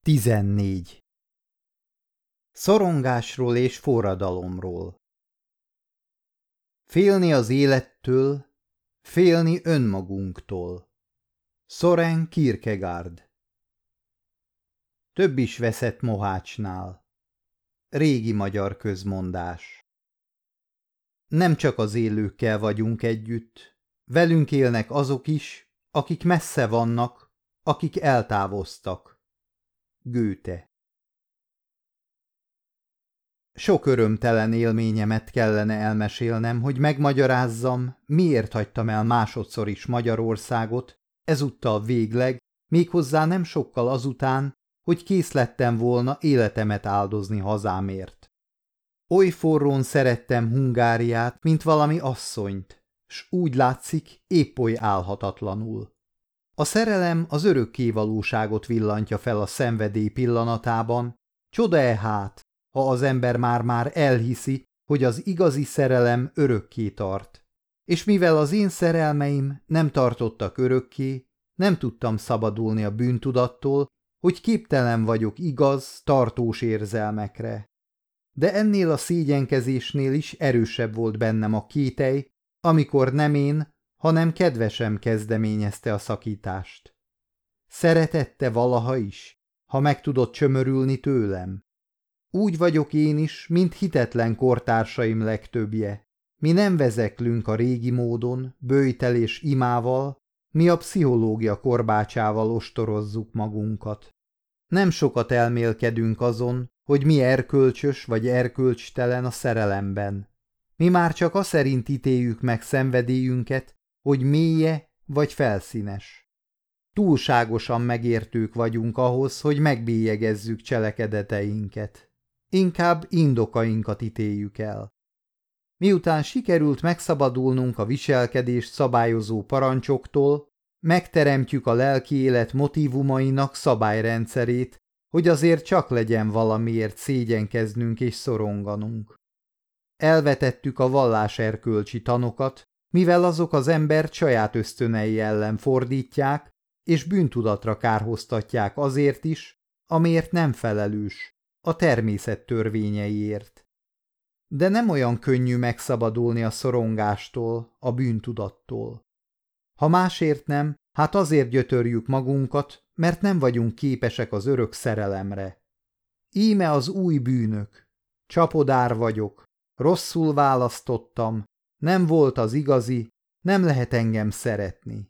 14. Szorongásról és forradalomról. Félni az élettől, félni önmagunktól. Søren Kierkegaard. Több is veszett mohácsnál. Régi magyar közmondás. Nem csak az élőkkel vagyunk együtt, velünk élnek azok is, akik messze vannak, akik eltávoztak. Goethe. Sok örömtelen élményemet kellene elmesélnem, hogy megmagyarázzam, miért hagytam el másodszor is Magyarországot, ezúttal végleg, méghozzá nem sokkal azután, hogy kész lettem volna életemet áldozni hazámért. Oly forrón szerettem Hungáriát, mint valami asszonyt, s úgy látszik, épp oly álhatatlanul. A szerelem az örökké valóságot villantja fel a szenvedély pillanatában, csoda-e hát, ha az ember már elhiszi, hogy az igazi szerelem örökké tart. És mivel az én szerelmeim nem tartottak örökké, nem tudtam szabadulni a bűntudattól, hogy képtelen vagyok igaz, tartós érzelmekre. De ennél a szégyenkezésnél is erősebb volt bennem a kételj, amikor nem én, hanem kedvesem kezdeményezte a szakítást. Szeretette valaha is, ha meg tudott csömörülni tőlem? Úgy vagyok én is, mint hitetlen kortársaim legtöbbje. Mi nem vezeklünk a régi módon, böjtel és imával, mi a pszichológia korbácsával ostorozzuk magunkat. Nem sokat elmélkedünk azon, hogy mi erkölcsös vagy erkölcstelen a szerelemben. Mi már csak azt szerint ítéljük meg szenvedélyünket, hogy mélye vagy felszínes. Túlságosan megértők vagyunk ahhoz, hogy megbélyegezzük cselekedeteinket. Inkább indokainkat ítéljük el. Miután sikerült megszabadulnunk a viselkedést szabályozó parancsoktól, megteremtjük a lelki élet motívumainak szabályrendszerét, hogy azért csak legyen valamiért szégyenkeznünk és szoronganunk. Elvetettük a valláserkölcsi tanokat, mivel azok az embert saját ösztönei ellen fordítják, és bűntudatra kárhoztatják azért is, amiért nem felelős, a természet törvényeiért. De nem olyan könnyű megszabadulni a szorongástól, a bűntudattól. Ha másért nem, hát azért gyötörjük magunkat, mert nem vagyunk képesek az örök szerelemre. Íme az új bűnök. Csapodár vagyok, rosszul választottam, nem volt az igazi, nem lehet engem szeretni.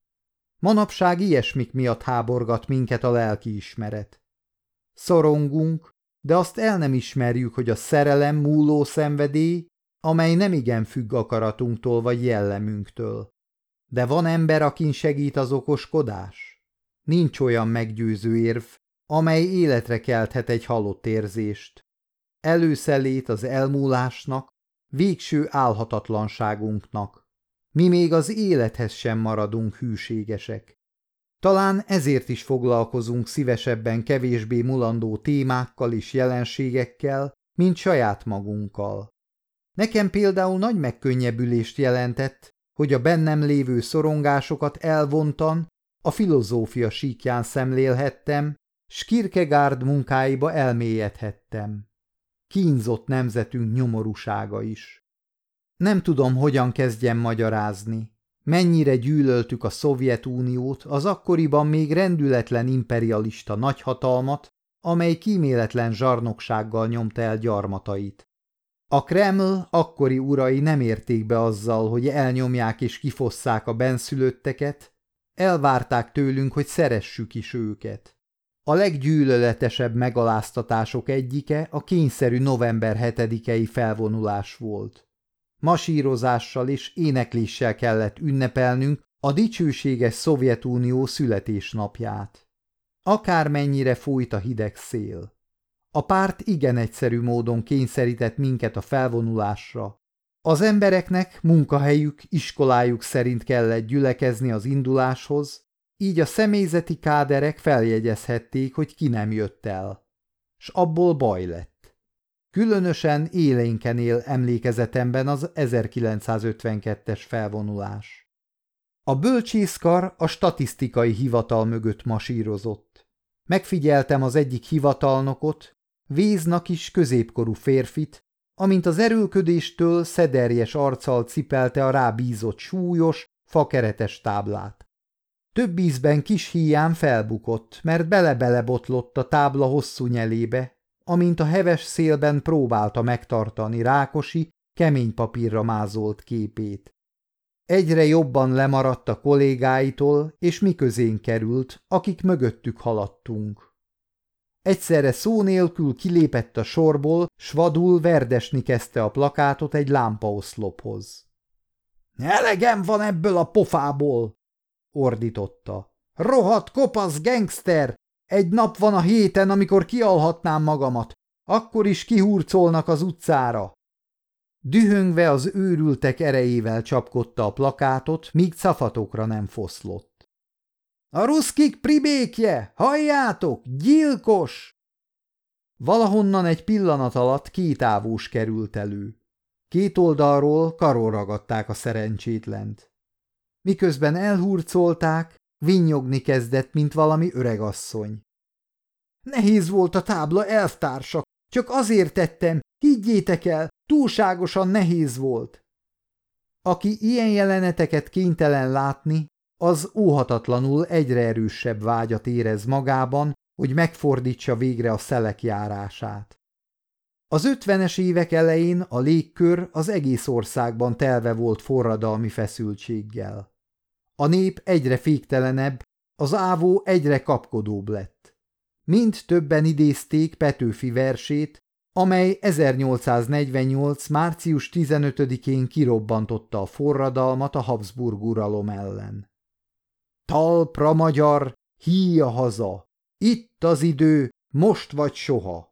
Manapság ilyesmik miatt háborgat minket a lelkiismeret. Szorongunk, de azt el nem ismerjük, hogy a szerelem múló szenvedély, amely nemigen függ akaratunktól vagy jellemünktől. De van ember, akin segít az okoskodás? Nincs olyan meggyőző érv, amely életre kelthet egy halott érzést. Előszelét az elmúlásnak, végső álhatatlanságunknak. Mi még az élethez sem maradunk hűségesek. Talán ezért is foglalkozunk szívesebben kevésbé mulandó témákkal és jelenségekkel, mint saját magunkkal. Nekem például nagy megkönnyebbülést jelentett, hogy a bennem lévő szorongásokat elvontan, a filozófia síkján szemlélhettem, s Kierkegaard munkáiba elmélyedhettem. Kínzott nemzetünk nyomorúsága is. Nem tudom, hogyan kezdjem magyarázni. Mennyire gyűlöltük a Szovjetuniót, az akkoriban még rendületlen imperialista nagyhatalmat, amely kíméletlen zsarnoksággal nyomta el gyarmatait. A Kreml akkori urai nem érték be azzal, hogy elnyomják és kifosszák a bennszülötteket, elvárták tőlünk, hogy szeressük is őket. A leggyűlöletesebb megaláztatások egyike a kényszerű november 7-i felvonulás volt. Masírozással és énekléssel kellett ünnepelnünk a dicsőséges Szovjetunió születésnapját. Akármennyire fújt a hideg szél. A párt igen egyszerű módon kényszerített minket a felvonulásra. Az embereknek munkahelyük, iskolájuk szerint kellett gyülekezni az induláshoz, így a személyzeti káderek feljegyezhették, hogy ki nem jött el. S abból baj lett. Különösen élénken él emlékezetemben az 1952-es felvonulás. A bölcsészkar a statisztikai hivatal mögött masírozott. Megfigyeltem az egyik hivatalnokot, véznak is középkorú férfit, amint az erőlködéstől szederjes arccal cipelte a rábízott súlyos, fakeretes táblát. Több ízben kis híján felbukott, mert bele-bele botlott a tábla hosszú nyelébe, amint a heves szélben próbálta megtartani Rákosi kemény papírra mázolt képét. Egyre jobban lemaradt a kollégáitól, és mi közénk került, akik mögöttük haladtunk. Egyszerre szó nélkül kilépett a sorból, s vadul verdesni kezdte a plakátot egy lámpaoszlophoz. – Elegem van ebből a pofából! – ordította. – Rohadt kopasz gengszter! Egy nap van a héten, amikor kialhatnám magamat. Akkor is kihurcolnak az utcára. Dühöngve az őrültek erejével csapkodta a plakátot, míg cafatokra nem foszlott. A ruszkik pribékje! Halljátok! Gyilkos! Valahonnan egy pillanat alatt két ávós került elő. Két oldalról karon ragadták a szerencsétlent. Miközben elhurcolták, vinnyogni kezdett, mint valami öregasszony. Nehéz volt a tábla, elvtársak, csak azért tettem, higgyétek el, túlságosan nehéz volt. Aki ilyen jeleneteket kénytelen látni, az óhatatlanul egyre erősebb vágyat érez magában, hogy megfordítsa végre a szelek járását. Az 50-es évek elején a légkör az egész országban telve volt forradalmi feszültséggel. A nép egyre féktelenebb, az ávó egyre kapkodóbb lett. Mind többen idézték Petőfi versét, amely 1848. március 15-én kirobbantotta a forradalmat a Habsburg uralom ellen. Talpra magyar, híja haza! Itt az idő, most vagy soha!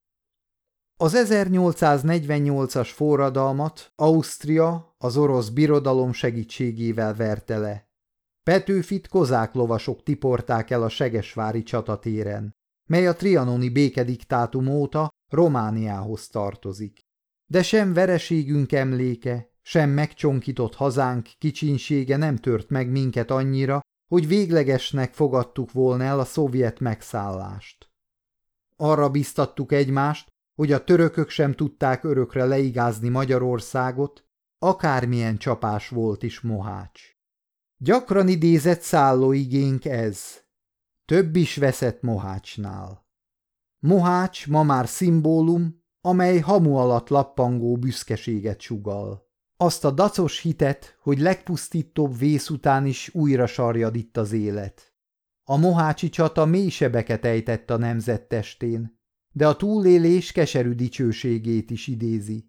Az 1848-as forradalmat Ausztria az orosz birodalom segítségével verte le. Petőfit kozák lovasok tiporták el a segesvári csatatéren, mely a trianoni békediktátum óta Romániához tartozik. De sem vereségünk emléke, sem megcsonkított hazánk kicsinsége nem tört meg minket annyira, hogy véglegesnek fogadtuk volna el a szovjet megszállást. Arra biztattuk egymást, hogy a törökök sem tudták örökre leigázni Magyarországot, akármilyen csapás volt is Mohács. Gyakran idézett szállóigénk ez. Több is veszett Mohácsnál. Mohács ma már szimbólum, amely hamu alatt lappangó büszkeséget sugall. Azt a dacos hitet, hogy legpusztítóbb vész után is újra sarjad itt az élet. A mohácsi csata mély sebeket ejtett a nemzet testén, de a túlélés keserű dicsőségét is idézi.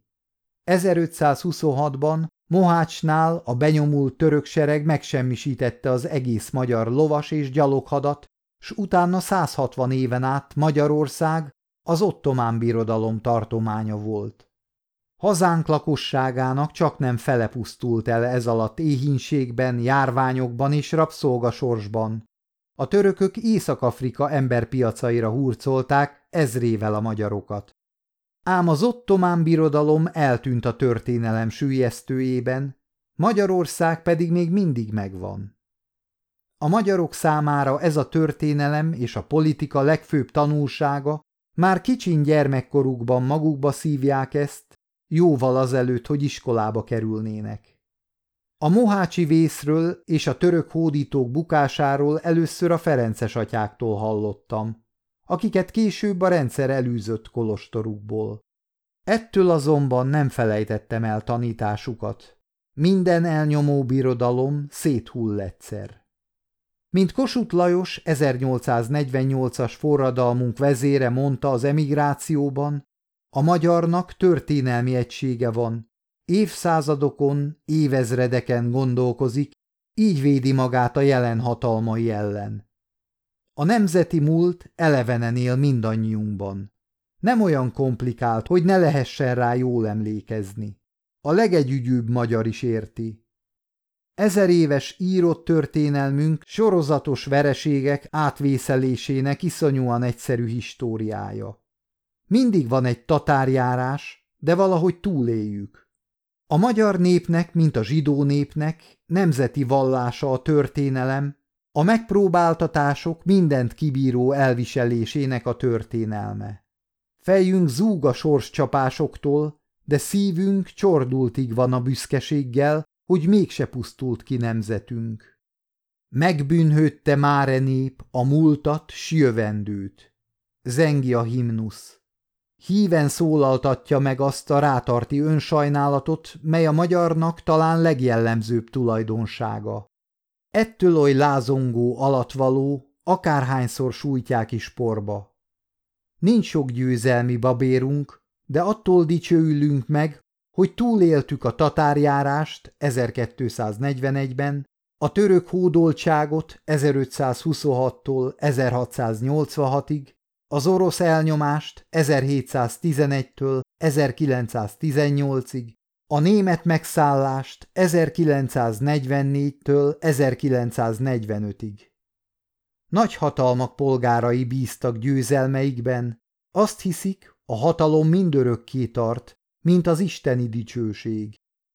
1526-ban Mohácsnál a benyomult török sereg megsemmisítette az egész magyar lovas és gyaloghadat, s utána 160 éven át Magyarország az ottomán birodalom tartománya volt. Hazánk lakosságának csaknem fele pusztult el ez alatt éhínségben, járványokban és rabszolgasorsban. A törökök Észak-Afrika emberpiacaira hurcolták ezrével a magyarokat. Ám az ottomán birodalom eltűnt a történelem süllyesztőjében, Magyarország pedig még mindig megvan. A magyarok számára ez a történelem és a politika legfőbb tanulsága, már kicsin gyermekkorukban magukba szívják ezt, jóval azelőtt, hogy iskolába kerülnének. A mohácsi vészről és a török hódítók bukásáról először a ferences atyáktól hallottam, akiket később a rendszer elűzött kolostorukból. Ettől azonban nem felejtettem el tanításukat. Minden elnyomó birodalom széthull egyszer. Mint Kossuth Lajos 1848-as forradalmunk vezére mondta az emigrációban, a magyarnak történelmi egysége van, évszázadokon, évezredeken gondolkozik, így védi magát a jelen hatalmai ellen. A nemzeti múlt elevenen él mindannyiunkban. Nem olyan komplikált, hogy ne lehessen rá jól emlékezni. A legegyügyűbb magyar is érti. 1000 éves írott történelmünk sorozatos vereségek átvészelésének iszonyúan egyszerű históriája. Mindig van egy tatárjárás, de valahogy túléljük. A magyar népnek, mint a zsidó népnek, nemzeti vallása a történelem, A megpróbáltatások mindent kibíró elviselésének a történelme. Fejünk zúg a sorscsapásoktól, de szívünk csordultig van a büszkeséggel, hogy mégse pusztult ki nemzetünk. Megbűnhődte máre nép a múltat, s jövendőt. Zengi a himnusz. Híven szólaltatja meg azt a rátarti önsajnálatot, mely a magyarnak talán legjellemzőbb tulajdonsága. Ettől oly lázongó alattvaló, akárhányszor sújtják is porba. Nincs sok győzelmi babérunk, de attól dicsőülünk meg, hogy túléltük a tatárjárást 1241-ben, a török hódoltságot 1526-tól 1686-ig, az orosz elnyomást 1711-től 1918-ig, a német megszállást 1944-től 1945-ig. Nagy hatalmak polgárai bíztak győzelmeikben, azt hiszik, a hatalom mindörökké tart, mint az isteni dicsőség.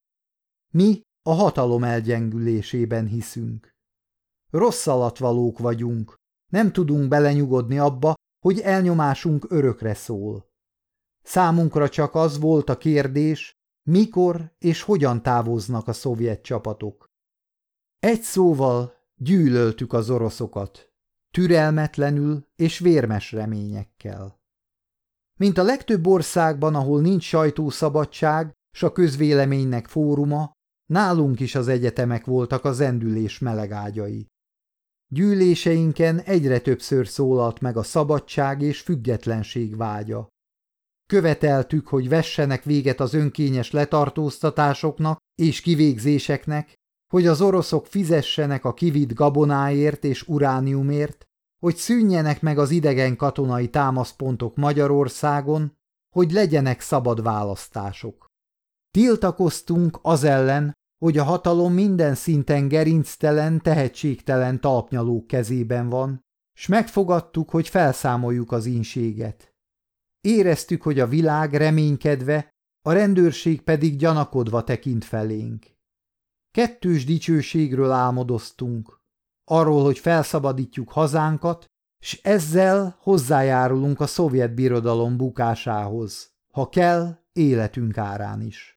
Mi a hatalom elgyengülésében hiszünk. Rosszalatvalók vagyunk, nem tudunk belenyugodni abba, hogy elnyomásunk örökre szól. Számunkra csak az volt a kérdés, mikor és hogyan távoznak a szovjet csapatok. Egy szóval gyűlöltük az oroszokat, türelmetlenül és vérmes reményekkel. Mint a legtöbb országban, ahol nincs sajtószabadság, s a közvéleménynek fóruma, nálunk is az egyetemek voltak a zendülés melegágyai. Gyűléseinken egyre többször szólalt meg a szabadság és függetlenség vágya. Követeltük, hogy vessenek véget az önkényes letartóztatásoknak és kivégzéseknek, hogy az oroszok fizessenek a kivitt gabonáért és urániumért, hogy szűnjenek meg az idegen katonai támaszpontok Magyarországon, hogy legyenek szabad választások. Tiltakoztunk az ellen, hogy a hatalom minden szinten gerinctelen, tehetségtelen talpnyalók kezében van, s megfogadtuk, hogy felszámoljuk az ínséget. Éreztük, hogy a világ reménykedve, a rendőrség pedig gyanakodva tekint felénk. Kettős dicsőségről álmodoztunk, arról, hogy felszabadítjuk hazánkat, s ezzel hozzájárulunk a szovjet birodalom bukásához, ha kell, életünk árán is.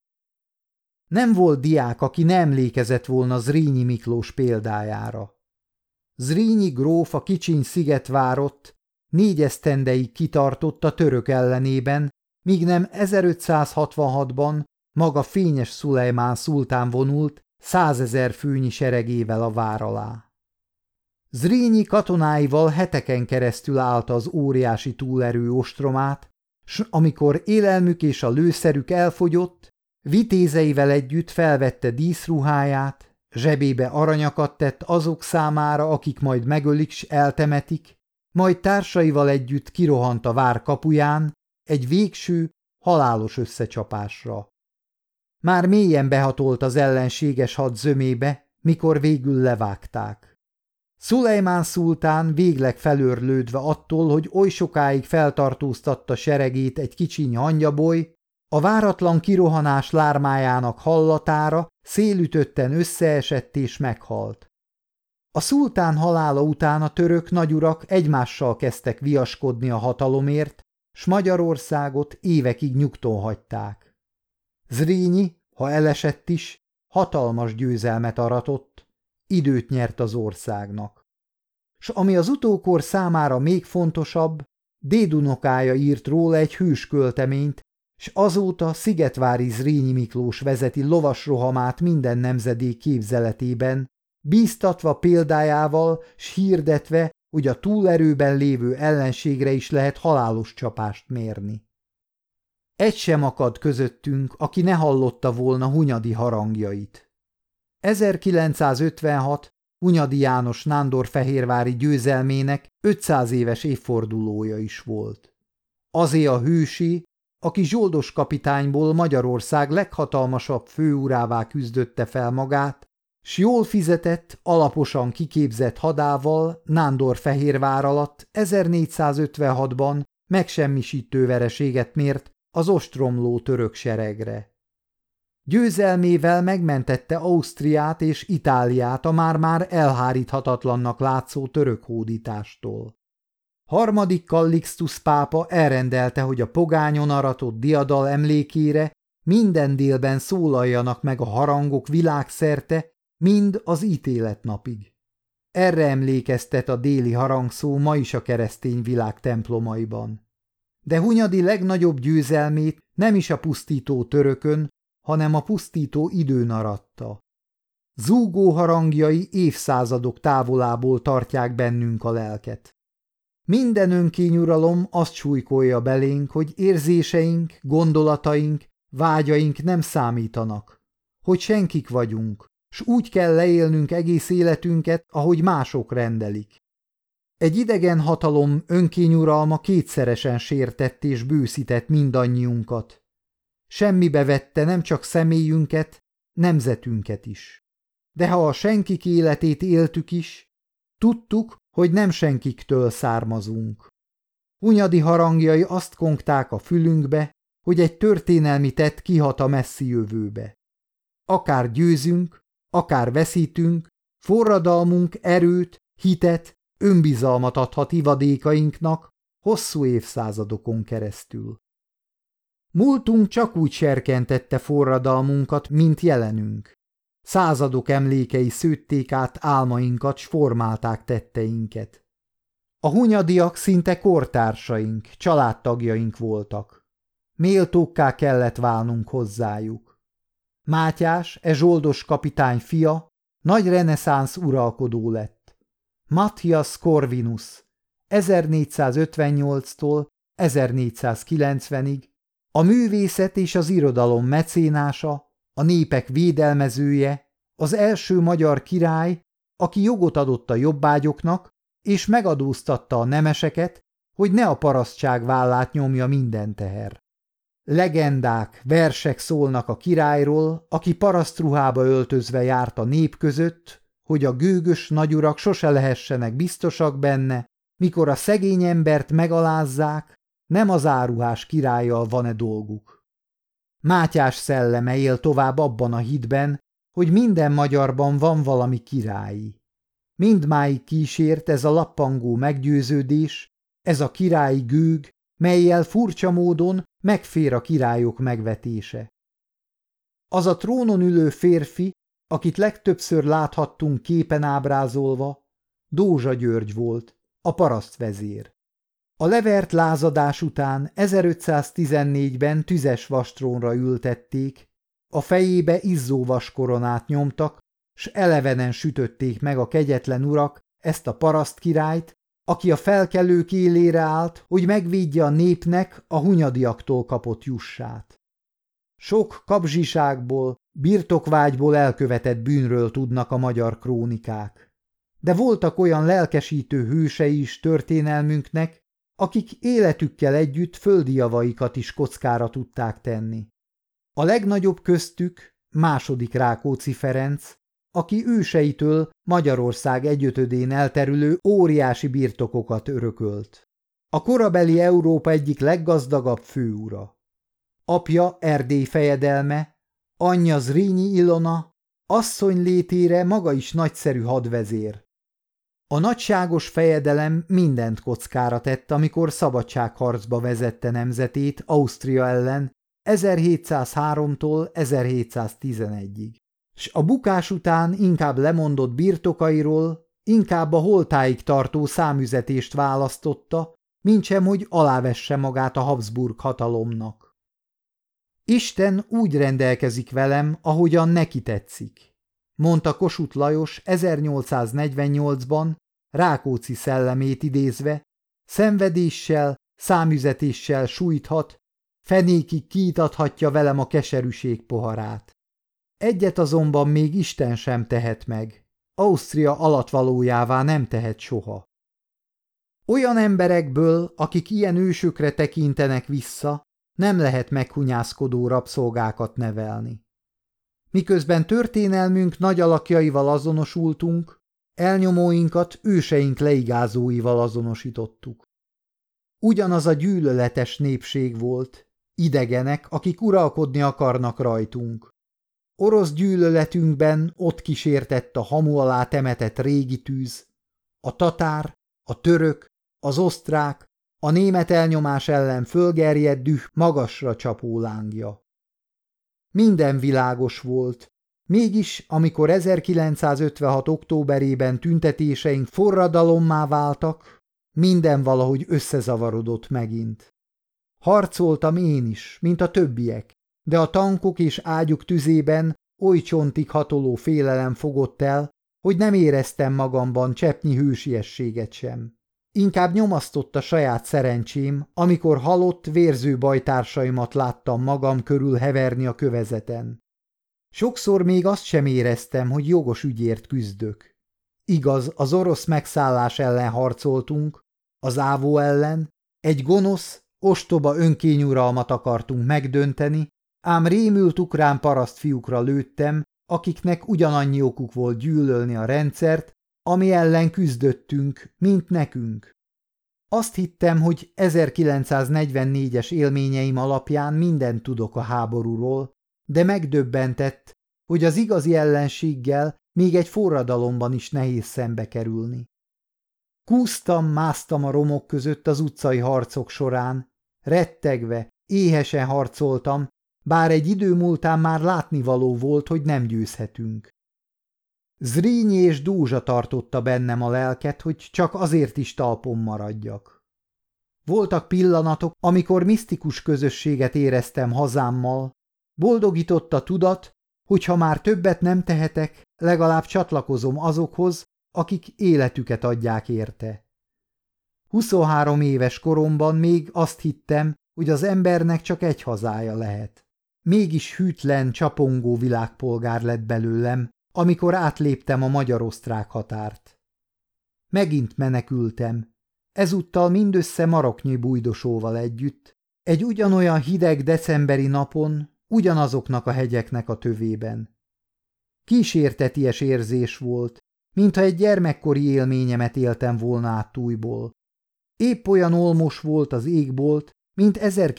Nem volt diák, aki ne emlékezett volna Zrínyi Miklós példájára. Zrínyi gróf a kicsiny szigetvárott 4 esztendeig kitartott a török ellenében, míg nem 1566-ban maga Fényes Szulejmán szultán vonult 100 000 főnyi seregével a vár alá. Zrínyi katonáival heteken keresztül állta az óriási túlerő ostromát, s amikor élelmük és a lőszerük elfogyott, vitézeivel együtt felvette díszruháját, zsebébe aranyakat tett azok számára, akik majd megölik s eltemetik, majd társaival együtt kirohant a vár kapuján egy végső, halálos összecsapásra. Már mélyen behatolt az ellenséges had zömébe, mikor végül levágták. Szulejmán szultán végleg felőrlődve attól, hogy oly sokáig feltartóztatta seregét egy kicsiny hangyaboly, a váratlan kirohanás lármájának hallatára szélütötten összeesett és meghalt. A szultán halála után a török nagyurak egymással kezdtek viaskodni a hatalomért, s Magyarországot évekig nyugton hagyták. Zrínyi, ha elesett is, hatalmas győzelmet aratott, időt nyert az országnak. S ami az utókor számára még fontosabb, dédunokája írt róla egy hős költeményt, s azóta Szigetvári Zrínyi Miklós vezeti lovasrohamát minden nemzedék képzeletében, bíztatva példájával s hirdetve, hogy a túlerőben lévő ellenségre is lehet halálos csapást mérni. Egy sem akad közöttünk, aki ne hallotta volna Hunyadi harangjait. 1956 Hunyadi János nándorfehérvári győzelmének 500 éves évfordulója is volt. Azé a hősé, aki Zsoldos kapitányból Magyarország leghatalmasabb főurává küzdötte fel magát, s jól fizetett, alaposan kiképzett hadával Nándorfehérvár alatt 1456-ban megsemmisítő vereséget mért az ostromló török seregre. Győzelmével megmentette Ausztriát és Itáliát a már-már elháríthatatlannak látszó török hódítástól. Harmadik Kallixtusz pápa elrendelte, hogy a pogányon aratott diadal emlékére minden délben szólaljanak meg a harangok világszerte, mind az ítéletnapig. Erre emlékeztet a déli harangszó ma is a keresztény világ templomaiban. De Hunyadi legnagyobb győzelmét nem is a pusztító törökön, hanem a pusztító időn aratta. Zúgó harangjai évszázadok távolából tartják bennünk a lelket. Minden önkényuralom azt súlykolja belénk, hogy érzéseink, gondolataink, vágyaink nem számítanak, hogy senkik vagyunk, s úgy kell leélnünk egész életünket, ahogy mások rendelik. Egy idegen hatalom önkényuralma kétszeresen sértett és bőszített mindannyiunkat. Semmibe vette nem csak személyünket, nemzetünket is. De ha a senkik életét éltük is, tudtuk, hogy nem senkiktől származunk. Hunyadi harangjai azt kongták a fülünkbe, hogy egy történelmi tett kihat a messzi jövőbe. Akár győzünk, akár veszítünk, forradalmunk erőt, hitet, önbizalmat adhat ivadékainknak hosszú évszázadokon keresztül. Múltunk csak úgy serkentette forradalmunkat, mint jelenünk. Századok emlékei szőtték át álmainkat, s formálták tetteinket. A hunyadiak szinte kortársaink, családtagjaink voltak. Méltókká kellett válnunk hozzájuk. Mátyás, zsoldos kapitány fia, nagy reneszánsz uralkodó lett. Matthias Corvinus 1458-tól 1490-ig a művészet és az irodalom mecénása, a népek védelmezője, az első magyar király, aki jogot adott a jobbágyoknak, és megadóztatta a nemeseket, hogy ne a parasztság vállát nyomja minden teher. Legendák, versek szólnak a királyról, aki parasztruhába öltözve járt a nép között, hogy a gőgös nagyurak sose lehessenek biztosak benne, mikor a szegény embert megalázzák, nem az áruhás királlyal van-e dolguk. Mátyás szelleme él tovább abban a hitben, hogy minden magyarban van valami királyi. Mindmáig kísért ez a lappangó meggyőződés, ez a királyi gőg, mellyel furcsa módon megfér a királyok megvetése. Az a trónon ülő férfi, akit legtöbbször láthattunk képen ábrázolva, Dózsa György volt, a parasztvezér. A levert lázadás után 1514-ben tüzes vastrónra ültették, a fejébe izzóvas koronát nyomtak, s elevenen sütötték meg a kegyetlen urak ezt a paraszt királyt, aki a felkelők élére állt, hogy megvédje a népnek a hunyadiaktól kapott jussát. Sok kapzsiságból, birtokvágyból elkövetett bűnről tudnak a magyar krónikák. De voltak olyan lelkesítő hősei is történelmünknek, akik életükkel együtt földi javaikat is kockára tudták tenni. A legnagyobb köztük II. Rákóczi Ferenc, aki őseitől Magyarország egyötödén elterülő óriási birtokokat örökölt. A korabeli Európa egyik leggazdagabb főura. Apja Erdély fejedelme, anyja Zrínyi Ilona, asszony létére maga is nagyszerű hadvezér. A nagyságos fejedelem mindent kockára tett, amikor szabadságharcba vezette nemzetét Ausztria ellen 1703-tól 1711-ig. S a bukás után inkább lemondott birtokairól, inkább a holtáig tartó számüzetést választotta, mintsem, hogy alávesse magát a Habsburg hatalomnak. Isten úgy rendelkezik velem, ahogyan neki tetszik, mondta Kossuth Lajos 1848-ban, Rákóczi szellemét idézve, szenvedéssel, számüzetéssel sújthat, fenékig kiitathatja velem a keserűség poharát. Egyet azonban még Isten sem tehet meg, Ausztria alattvalójává nem tehet soha. Olyan emberekből, akik ilyen ősökre tekintenek vissza, nem lehet meghunyászkodó rabszolgákat nevelni. Miközben történelmünk nagy alakjaival azonosultunk, elnyomóinkat őseink leigázóival azonosítottuk. Ugyanaz a gyűlöletes népség volt, idegenek, akik uralkodni akarnak rajtunk. Orosz gyűlöletünkben ott kísértett a hamu alá temetett régi tűz, a tatár, a török, az osztrák, a német elnyomás ellen fölgerjedt düh magasra csapó lángja. Minden világos volt, mégis, amikor 1956. októberében tüntetéseink forradalommá váltak, minden valahogy összezavarodott megint. Harcoltam én is, mint a többiek, de a tankok és ágyuk tüzében oly csontig hatoló félelem fogott el, hogy nem éreztem magamban cseppnyi hősiességet sem. Inkább nyomasztott a saját szerencsém, amikor halott, vérző bajtársaimat láttam magam körül heverni a kövezeten. Sokszor még azt sem éreztem, hogy jogos ügyért küzdök. Igaz, az orosz megszállás ellen harcoltunk, az ávó ellen, egy gonosz, ostoba önkényuralmat akartunk megdönteni, ám rémült ukrán parasztfiúkra lőttem, akiknek ugyanannyi okuk volt gyűlölni a rendszert, ami ellen küzdöttünk, mint nekünk. Azt hittem, hogy 1944-es élményeim alapján mindent tudok a háborúról, de megdöbbentett, hogy az igazi ellenséggel még egy forradalomban is nehéz szembe kerülni. Kúsztam, másztam a romok között az utcai harcok során, rettegve, éhesen harcoltam, bár egy idő múltán már látnivaló volt, hogy nem győzhetünk. Zrínyi és Dózsa tartotta bennem a lelket, hogy csak azért is talpon maradjak. Voltak pillanatok, amikor misztikus közösséget éreztem hazámmal, boldogított a tudat, hogy ha már többet nem tehetek, legalább csatlakozom azokhoz, akik életüket adják érte. 23 éves koromban még azt hittem, hogy az embernek csak egy hazája lehet. Mégis hűtlen, csapongó világpolgár lett belőlem, amikor átléptem a magyar-osztrák határt. Megint menekültem, ezúttal mindössze maroknyi bújdosóval együtt, egy ugyanolyan hideg decemberi napon, ugyanazoknak a hegyeknek a tövében. Kísérteties érzés volt, mintha egy gyermekkori élményemet éltem volna át újból. Épp olyan olmos volt az égbolt, mint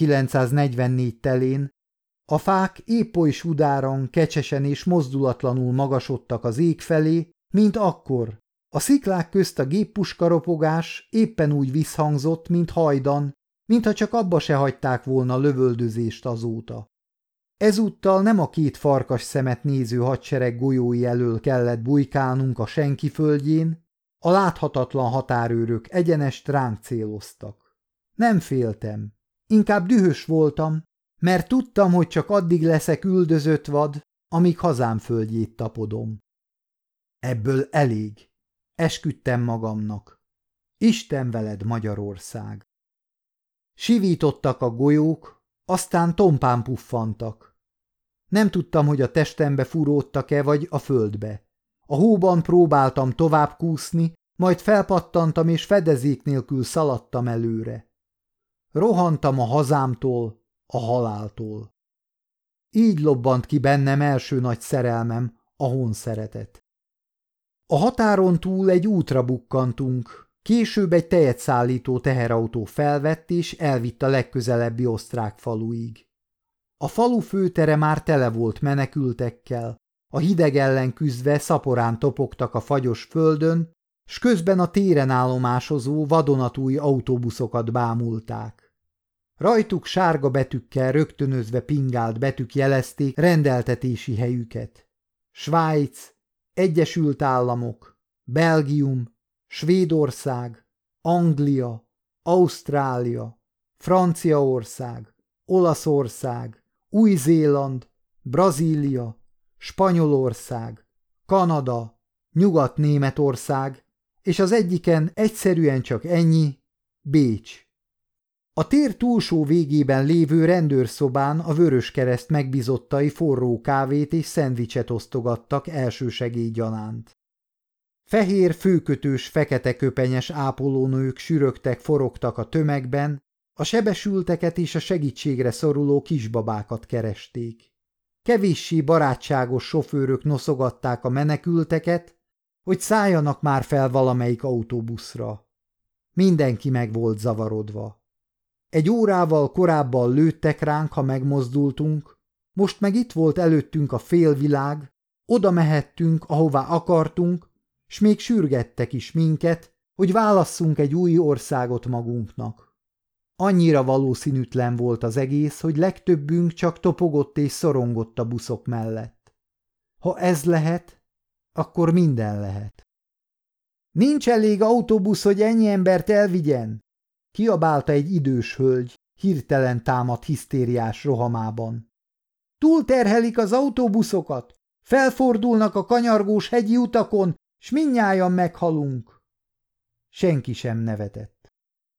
1944 telén, a fák épp oly sudáran, kecsesen és mozdulatlanul magasodtak az ég felé, mint akkor. A sziklák közt a géppuskaropogás éppen úgy visszhangzott, mint hajdan, mintha csak abba se hagyták volna a lövöldözést azóta. Ezúttal nem a két farkas szemet néző hadsereg golyói elől kellett bujkálnunk a senki földjén, a láthatatlan határőrök egyenest ránk céloztak. Nem féltem, inkább dühös voltam, mert tudtam, hogy csak addig leszek üldözött vad, amíg hazám földjét tapodom. Ebből elég, esküdtem magamnak. Isten veled, Magyarország! Sivítottak a golyók, aztán tompán puffantak. Nem tudtam, hogy a testembe fúródtak-e, vagy a földbe. A hóban próbáltam tovább kúszni, majd felpattantam és fedezék nélkül szaladtam előre. Rohantam a hazámtól, a haláltól. Így lobbant ki bennem első nagy szerelmem, a honszeretet. A határon túl egy útra bukkantunk, később egy tejet szállító teherautó felvett és elvitt a legközelebbi osztrák faluig. A falu főtere már tele volt menekültekkel, a hideg ellen küzdve szaporán topogtak a fagyos földön, s közben a téren állomásozó vadonatúj autóbuszokat bámulták. Rajtuk sárga betűkkel rögtönözve pingált betűk jelezték rendeltetési helyüket. Svájc, Egyesült Államok, Belgium, Svédország, Anglia, Ausztrália, Franciaország, Olaszország, Új-Zéland, Brazília, Spanyolország, Kanada, Nyugat-Németország, és az egyiken egyszerűen csak ennyi, Bécs. A tér túlsó végében lévő rendőrszobán a Vöröskereszt megbízottai forró kávét és szendvicset osztogattak elsősegély gyanánt. Fehér, főkötős, fekete köpenyes ápolónők sürögtek, forogtak a tömegben, a sebesülteket és a segítségre szoruló kisbabákat keresték. Kevéssé barátságos sofőrök noszogatták a menekülteket, hogy szálljanak már fel valamelyik autóbuszra. Mindenki meg volt zavarodva. Egy órával korábban lőttek ránk, ha megmozdultunk, Most meg itt volt előttünk a félvilág, oda mehettünk, ahová akartunk, s még sürgettek is minket, hogy válasszunk egy új országot magunknak. Annyira valószínűtlen volt az egész, hogy legtöbbünk csak topogott és szorongott a buszok mellett. Ha ez lehet, akkor minden lehet. Nincs elég autóbusz, hogy ennyi embert elvigyen? Kiabálta egy idős hölgy, hirtelen támadt hisztériás rohamában. Túlterhelik az autóbuszokat, felfordulnak a kanyargós hegyi utakon, s mindnyájan meghalunk. Senki sem nevetett.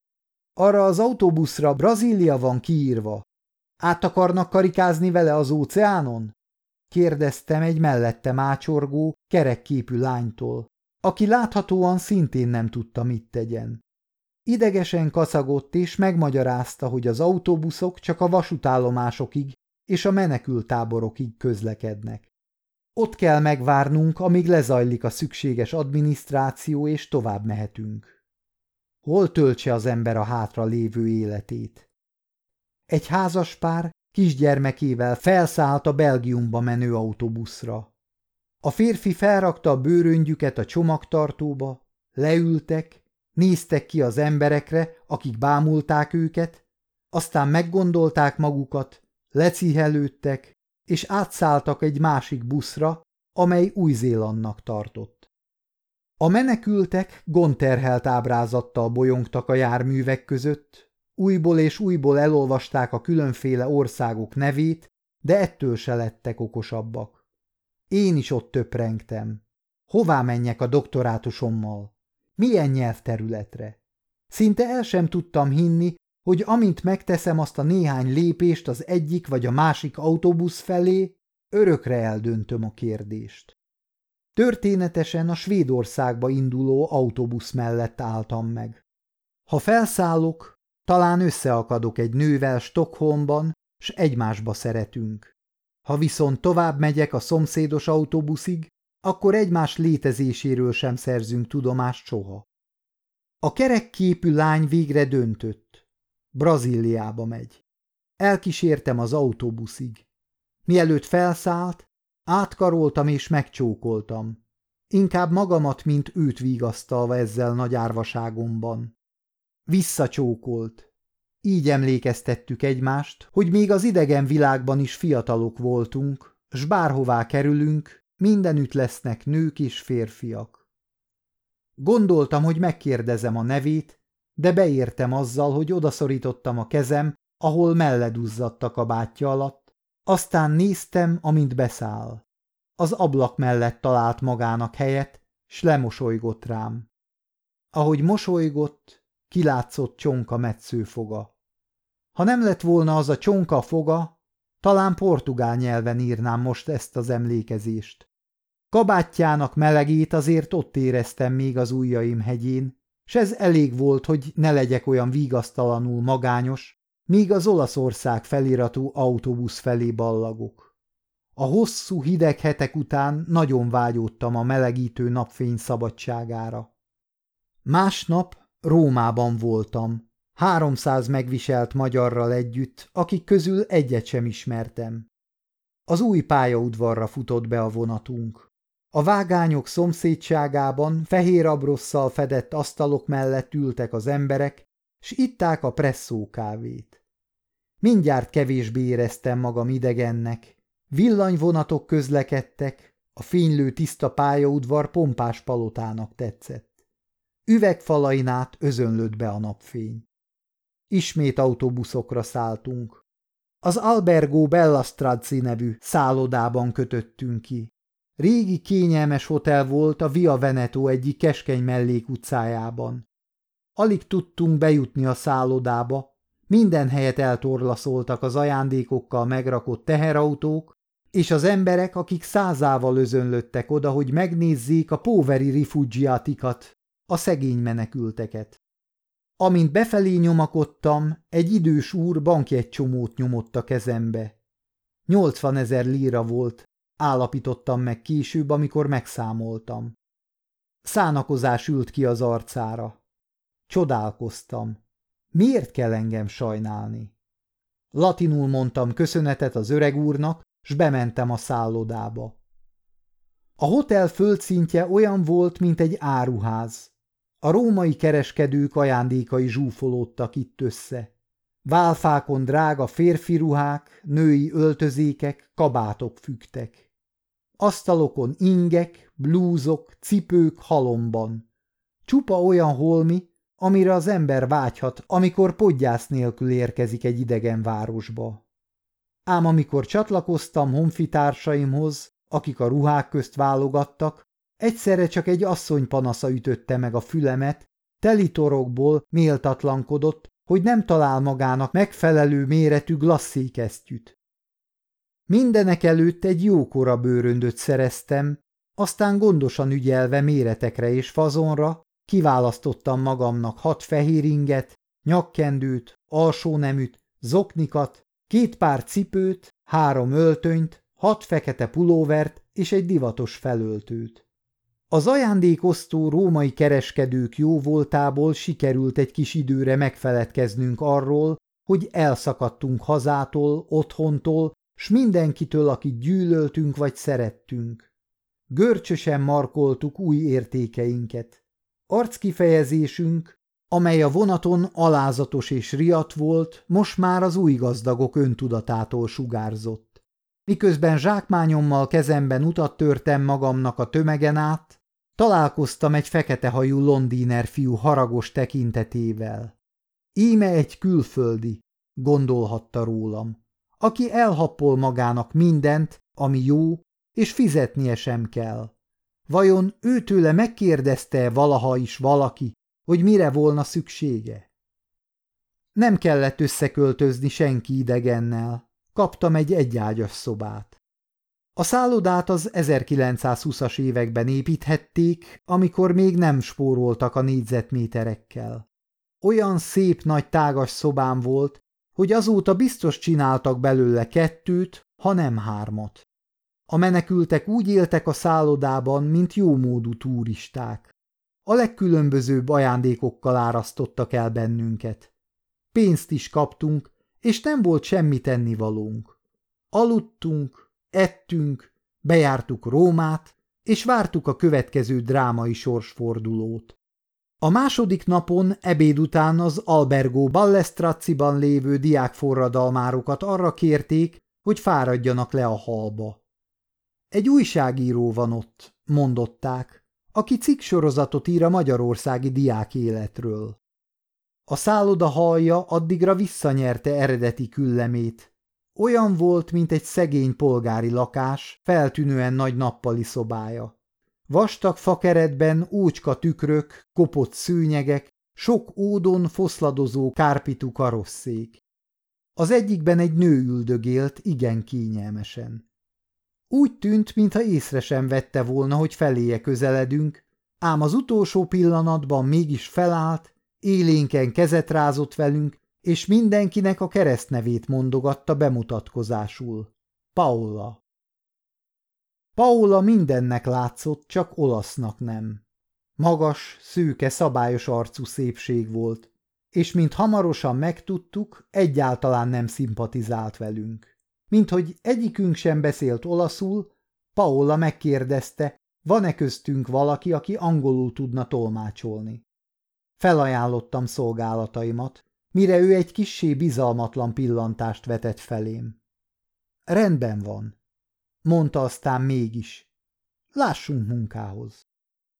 Arra az autóbuszra Brazília van kiírva. Át akarnak karikázni vele az óceánon? Kérdeztem egy mellette mácsorgó, kerekképű lánytól, aki láthatóan szintén nem tudta, mit tegyen. Idegesen kacagott és megmagyarázta, hogy az autóbuszok csak a vasútállomásokig és a menekülttáborokig közlekednek. Ott kell megvárnunk, amíg lezajlik a szükséges adminisztráció, és tovább mehetünk. Hol töltse az ember a hátra lévő életét? Egy házaspár kisgyermekével felszállt a Belgiumba menő autóbuszra. A férfi felrakta a bőröngyüket a csomagtartóba, leültek, néztek ki az emberekre, akik bámulták őket, aztán meggondolták magukat, lecihelődtek, és átszálltak egy másik buszra, amely Új-Zélandnak tartott. A menekültek gondterhelt ábrázattal bolyongtak a járművek között, újból és újból elolvasták a különféle országok nevét, de ettől se lettek okosabbak. Én is ott töprengtem. Hová menjek a doktorátusommal? Milyen nyelvterületre? Szinte el sem tudtam hinni, hogy amint megteszem azt a néhány lépést az egyik vagy a másik autóbusz felé, örökre eldöntöm a kérdést. Történetesen a Svédországba induló autóbusz mellett álltam meg. Ha felszállok, talán összeakadok egy nővel Stockholmban, s egymásba szeretünk. Ha viszont tovább megyek a szomszédos autóbuszig, akkor egymás létezéséről sem szerzünk tudomást soha. A kerekképű lány végre döntött. Brazíliába megy. Elkísértem az autóbuszig. Mielőtt felszállt, átkaroltam és megcsókoltam. Inkább magamat, mint őt vigasztalva ezzel nagy árvaságomban. Visszacsókolt. Így emlékeztettük egymást, hogy még az idegen világban is fiatalok voltunk, s bárhová kerülünk, mindenütt lesznek nők és férfiak. Gondoltam, hogy megkérdezem a nevét, de beértem azzal, hogy odaszorítottam a kezem, ahol melleduzzadt a kabátja alatt, aztán néztem, amint beszáll. Az ablak mellett talált magának helyet, s lemosolygott rám. Ahogy mosolygott, kilátszott csonka metsző foga. Ha nem lett volna az a csonka foga, talán portugál nyelven írnám most ezt az emlékezést. Kabátjának melegét azért ott éreztem még az ujjaim hegyén, s ez elég volt, hogy ne legyek olyan vigasztalanul magányos, míg az Olaszország feliratú autóbusz felé ballagok. A hosszú hideg hetek után nagyon vágyódtam a melegítő napfény szabadságára. Másnap Rómában voltam, 300 megviselt magyarral együtt, akik közül egyet sem ismertem. Az új pályaudvarra futott be a vonatunk. A vágányok szomszédságában fehér abrosszal fedett asztalok mellett ültek az emberek, s itták a presszó kávét. Mindjárt kevésbé éreztem magam idegennek. Villanyvonatok közlekedtek, a fénylő tiszta pályaudvar pompás palotának tetszett. Üvegfalain át özönlött be a napfény. Ismét autóbuszokra szálltunk. Az Albergo Bella Strozzi nevű szállodában kötöttünk ki. Régi kényelmes hotel volt a Via Veneto egyik keskeny mellékutcájában. Alig tudtunk bejutni a szállodába, minden helyet eltorlaszoltak az ajándékokkal megrakott teherautók, és az emberek, akik százával özönlöttek oda, hogy megnézzék a poveri rifugiatikat, a szegény menekülteket. Amint befelé nyomakodtam, egy idős úr bankjegycsomót nyomott a kezembe. 80 000 lira volt, állapítottam meg később, amikor megszámoltam. Szánakozás ült ki az arcára. Csodálkoztam. Miért kell engem sajnálni? Latinul mondtam köszönetet az öreg úrnak, s bementem a szállodába. A hotel földszintje olyan volt, mint egy áruház. A római kereskedők ajándékai zsúfolódtak itt össze. Válfákon drága férfi ruhák, női öltözékek, kabátok függtek. Asztalokon ingek, blúzok, cipők halomban. Csupa olyan holmi, amire az ember vágyhat, amikor podgyász nélkül érkezik egy idegen városba. Ám amikor csatlakoztam honfitársaimhoz, akik a ruhák közt válogattak, egyszerre csak egy asszony panasza ütötte meg a fülemet, teli torokból méltatlankodott, hogy nem talál magának megfelelő méretű glasszékesztyűt. Mindenekelőtt egy jókora bőröndöt szereztem, aztán gondosan ügyelve méretekre és fazonra kiválasztottam magamnak 6 fehér inget, nyakkendőt, alsóneműt, zoknikat, 2 pár cipőt, 3 öltönyt, 6 fekete pulóvert és egy divatos felöltőt. Az ajándékosztó római kereskedők jóvoltából sikerült egy kis időre megfeledkeznünk arról, hogy elszakadtunk hazától, otthontól, s mindenkitől, akit gyűlöltünk vagy szerettünk. Görcsösen markoltuk új értékeinket. Arckifejezésünk, amely a vonaton alázatos és riadt volt, most már az új gazdagok öntudatától sugárzott. Miközben zsákmányommal kezemben utat törtem magamnak a tömegen át, találkoztam egy feketehajú londíner fiú haragos tekintetével. Íme egy külföldi, gondolhatta rólam, aki elhappol magának mindent, ami jó, és fizetnie sem kell. Vajon őtőle megkérdezte valaha is valaki, hogy mire volna szüksége? Nem kellett összeköltözni senki idegennel, kaptam egy egyágyas szobát. A szállodát az 1920-as években építhették, amikor még nem spóroltak a négyzetméterekkel. Olyan szép nagy tágas szobám volt, hogy azóta biztos csináltak belőle 2, ha nem 3. A menekültek úgy éltek a szállodában, mint jómódú turisták. A legkülönbözőbb ajándékokkal árasztottak el bennünket. Pénzt is kaptunk, és nem volt semmi tennivalónk. Aludtunk, ettünk, bejártuk Rómát, és vártuk a következő drámai sorsfordulót. A második napon ebéd után az Albergo Ballestraciban lévő diákforradalmárokat arra kérték, hogy fáradjanak le a hallba. Egy újságíró van ott, mondották, aki cikksorozatot ír a magyarországi diák életről. A szálloda hallja addigra visszanyerte eredeti küllemét. Olyan volt, mint egy szegény polgári lakás, feltűnően nagy nappali szobája. Vastag fakeretben ócska tükrök, kopott szőnyegek, sok ódon foszladozó kárpitú karosszék. Az egyikben egy nő üldögélt, igen kényelmesen. Úgy tűnt, mintha észre sem vette volna, hogy feléje közeledünk, ám az utolsó pillanatban mégis felállt, élénken kezet rázott velünk, és mindenkinek a keresztnevét mondogatta bemutatkozásul. Paula. Paula mindennek látszott, csak olasznak nem. Magas, szőke, szabályos arcú szépség volt, és mint hamarosan megtudtuk, egyáltalán nem szimpatizált velünk. Minthogy egyikünk sem beszélt olaszul, Paula megkérdezte, van-e köztünk valaki, aki angolul tudna tolmácsolni. Felajánlottam szolgálataimat, mire ő egy kissé bizalmatlan pillantást vetett felém. Rendben van, mondta aztán mégis. Lássunk munkához.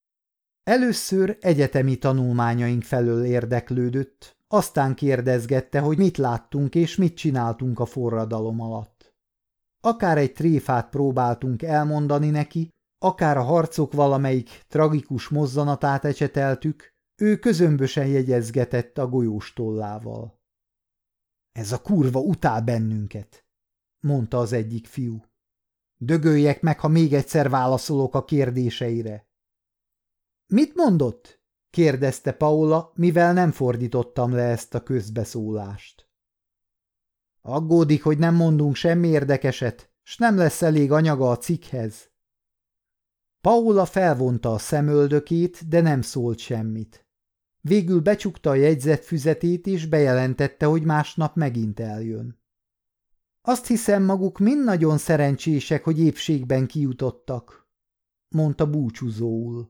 Először egyetemi tanulmányaink felől érdeklődött, aztán kérdezgette, hogy mit láttunk és mit csináltunk a forradalom alatt. Akár egy tréfát próbáltunk elmondani neki, akár a harcok valamelyik tragikus mozzanatát ecseteltük, ő közömbösen jegyezgetett a golyós tollával. Ez a kurva utál bennünket, mondta az egyik fiú. Dögöljek meg, ha még egyszer válaszolok a kérdéseire. Mit mondott? kérdezte Paula, mivel nem fordítottam le ezt a közbeszólást. Aggódik, hogy nem mondunk semmi érdekeset, s nem lesz elég anyaga a cikkhez. Paula felvonta a szemöldökét, de nem szólt semmit. Végül becsukta a jegyzetfüzetét, és bejelentette, hogy másnap megint eljön. Azt hiszem, maguk mind nagyon szerencsések, hogy épségben kijutottak, mondta búcsúzóul.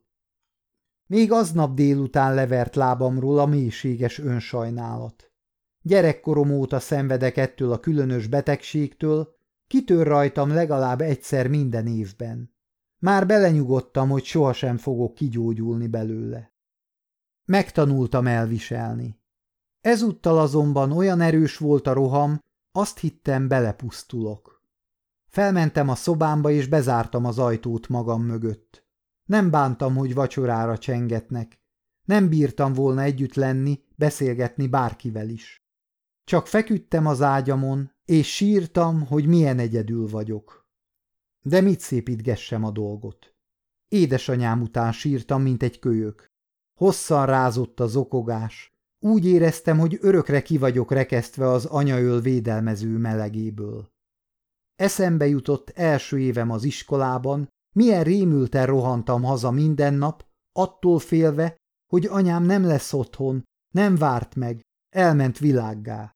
Még aznap délután levert lábamról a mélységes önsajnálat. Gyerekkorom óta szenvedek ettől a különös betegségtől, kitör rajtam legalább egyszer minden évben. Már belenyugodtam, hogy sohasem fogok kigyógyulni belőle. Megtanultam elviselni. Ezúttal azonban olyan erős volt a roham, azt hittem, belepusztulok. Felmentem a szobámba, és bezártam az ajtót magam mögött. Nem bántam, hogy vacsorára csengetnek. Nem bírtam volna együtt lenni, beszélgetni bárkivel is. Csak feküdtem az ágyamon, és sírtam, hogy milyen egyedül vagyok. De mit szépítgessem a dolgot? Édesanyám után sírtam, mint egy kölyök. Hosszan rázott a zokogás. Úgy éreztem, hogy örökre ki vagyok rekesztve az anyaöl védelmező melegéből. Eszembe jutott első évem az iskolában, milyen rémülten rohantam haza minden nap, attól félve, hogy anyám nem lesz otthon, nem várt meg, elment világgá.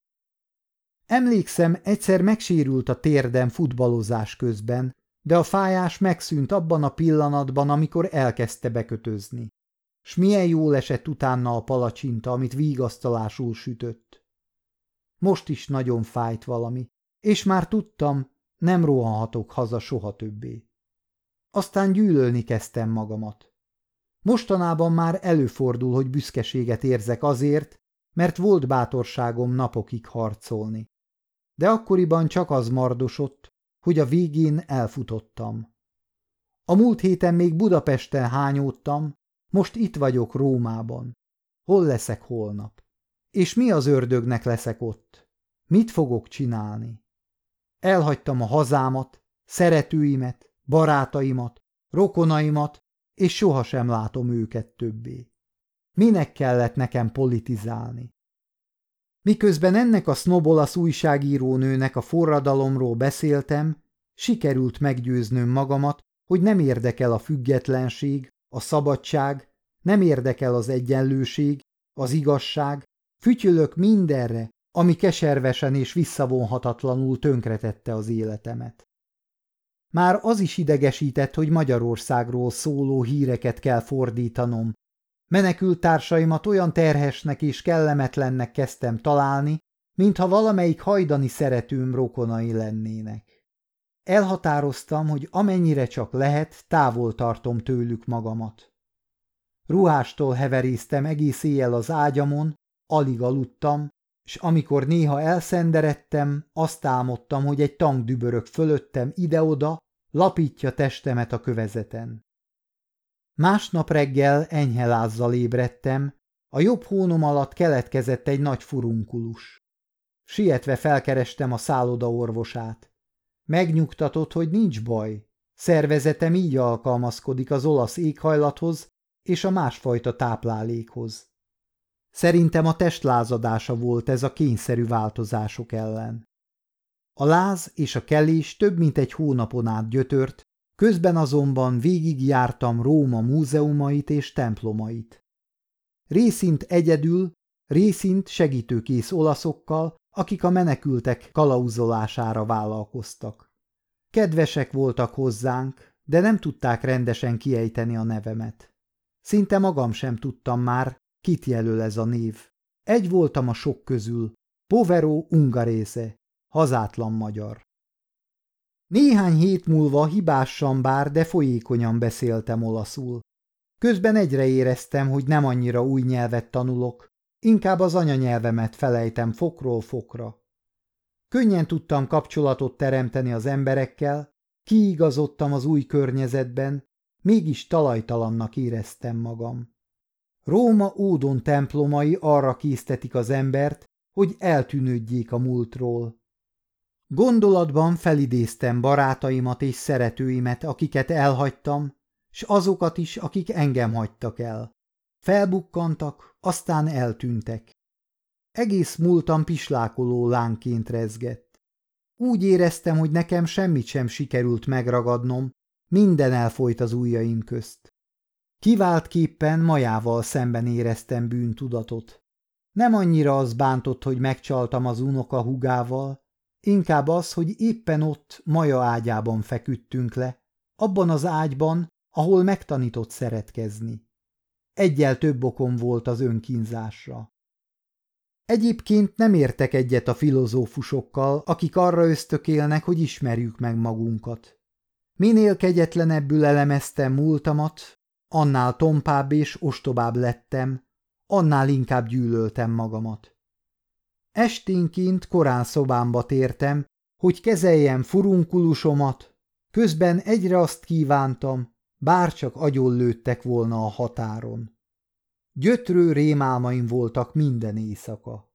Emlékszem, egyszer megsérült a térdem futballozás közben, de a fájás megszűnt abban a pillanatban, amikor elkezdte bekötözni. S milyen jól esett utána a palacsinta, amit vigasztalásul sütött. Most is nagyon fájt valami, és már tudtam, nem rohanhatok haza soha többé. Aztán gyűlölni kezdtem magamat. Mostanában már előfordul, hogy büszkeséget érzek azért, mert volt bátorságom napokig harcolni. De akkoriban csak az mardosott, hogy a végén elfutottam. A múlt héten még Budapesten hányódtam, most itt vagyok Rómában. Hol leszek holnap? És mi az ördögnek leszek ott? Mit fogok csinálni? Elhagytam a hazámat, szeretőimet, barátaimat, rokonaimat, és sohasem látom őket többé. Minek kellett nekem politizálni? Miközben ennek a sznobolasz újságírónőnek a forradalomról beszéltem, sikerült meggyőznöm magamat, hogy nem érdekel a függetlenség, a szabadság, nem érdekel az egyenlőség, az igazság, fütyülök mindenre, ami keservesen és visszavonhatatlanul tönkretette az életemet. Már az is idegesített, hogy Magyarországról szóló híreket kell fordítanom. Menekült társaimat olyan terhesnek és kellemetlennek kezdtem találni, mintha valamelyik hajdani szeretőm rokonai lennének. Elhatároztam, hogy amennyire csak lehet, távol tartom tőlük magamat. Ruhástól heveréztem egész éjjel az ágyamon, alig aludtam, s amikor néha elszenderedtem, azt álmodtam, hogy egy tank dübörög fölöttem ide-oda, lapítja testemet a kövezeten. Másnap reggel enyhe lázzal ébredtem, a jobb hónom alatt keletkezett egy nagy furunkulus. Sietve felkerestem a szálloda orvosát. Megnyugtatott, hogy nincs baj. Szervezetem így alkalmazkodik az olasz éghajlathoz és a másfajta táplálékhoz. Szerintem a testlázadása volt ez a kényszerű változások ellen. A láz és a kelés több mint egy hónapon át gyötört, közben azonban végigjártam Róma múzeumait és templomait. Részint egyedül, részint segítőkész olaszokkal, akik a menekültek kalauzolására vállalkoztak. Kedvesek voltak hozzánk, de nem tudták rendesen kiejteni a nevemet. Szinte magam sem tudtam már, kit jelöl ez a név. Egy voltam a sok közül, povero ungherese, hazátlan magyar. Néhány hét múlva hibásan bár, de folyékonyan beszéltem olaszul. Közben egyre éreztem, hogy nem annyira új nyelvet tanulok, inkább az anyanyelvemet felejtem fokról fokra. Könnyen tudtam kapcsolatot teremteni az emberekkel, kiigazodtam az új környezetben, mégis talajtalannak éreztem magam. Róma ódon templomai arra késztetik az embert, hogy eltűnődjék a múltról. Gondolatban felidéztem barátaimat és szeretőimet, akiket elhagytam, s azokat is, akik engem hagytak el. Felbukkantak, aztán eltűntek. Egész múltam pislákoló lánként rezgett. Úgy éreztem, hogy nekem semmit sem sikerült megragadnom, minden elfolyt az ujjaim közt. Kiváltképpen Majával szemben éreztem bűntudatot. Nem annyira az bántott, hogy megcsaltam az unoka hugával, Inkább az, hogy éppen ott Maja ágyában feküdtünk le, abban az ágyban, ahol megtanított szeretkezni. Egyel több okom volt az önkínzásra. Egyébként nem értek egyet a filozófusokkal, akik arra ösztökélnek, hogy ismerjük meg magunkat. Minél kegyetlenebbül elemeztem múltamat, annál tompább és ostobább lettem, annál inkább gyűlöltem magamat. Esténként korán szobámba tértem, hogy kezeljem furunkulusomat, közben egyre azt kívántam, bárcsak agyonlőttek volna a határon. Gyötrő rémálmaim voltak minden éjszaka.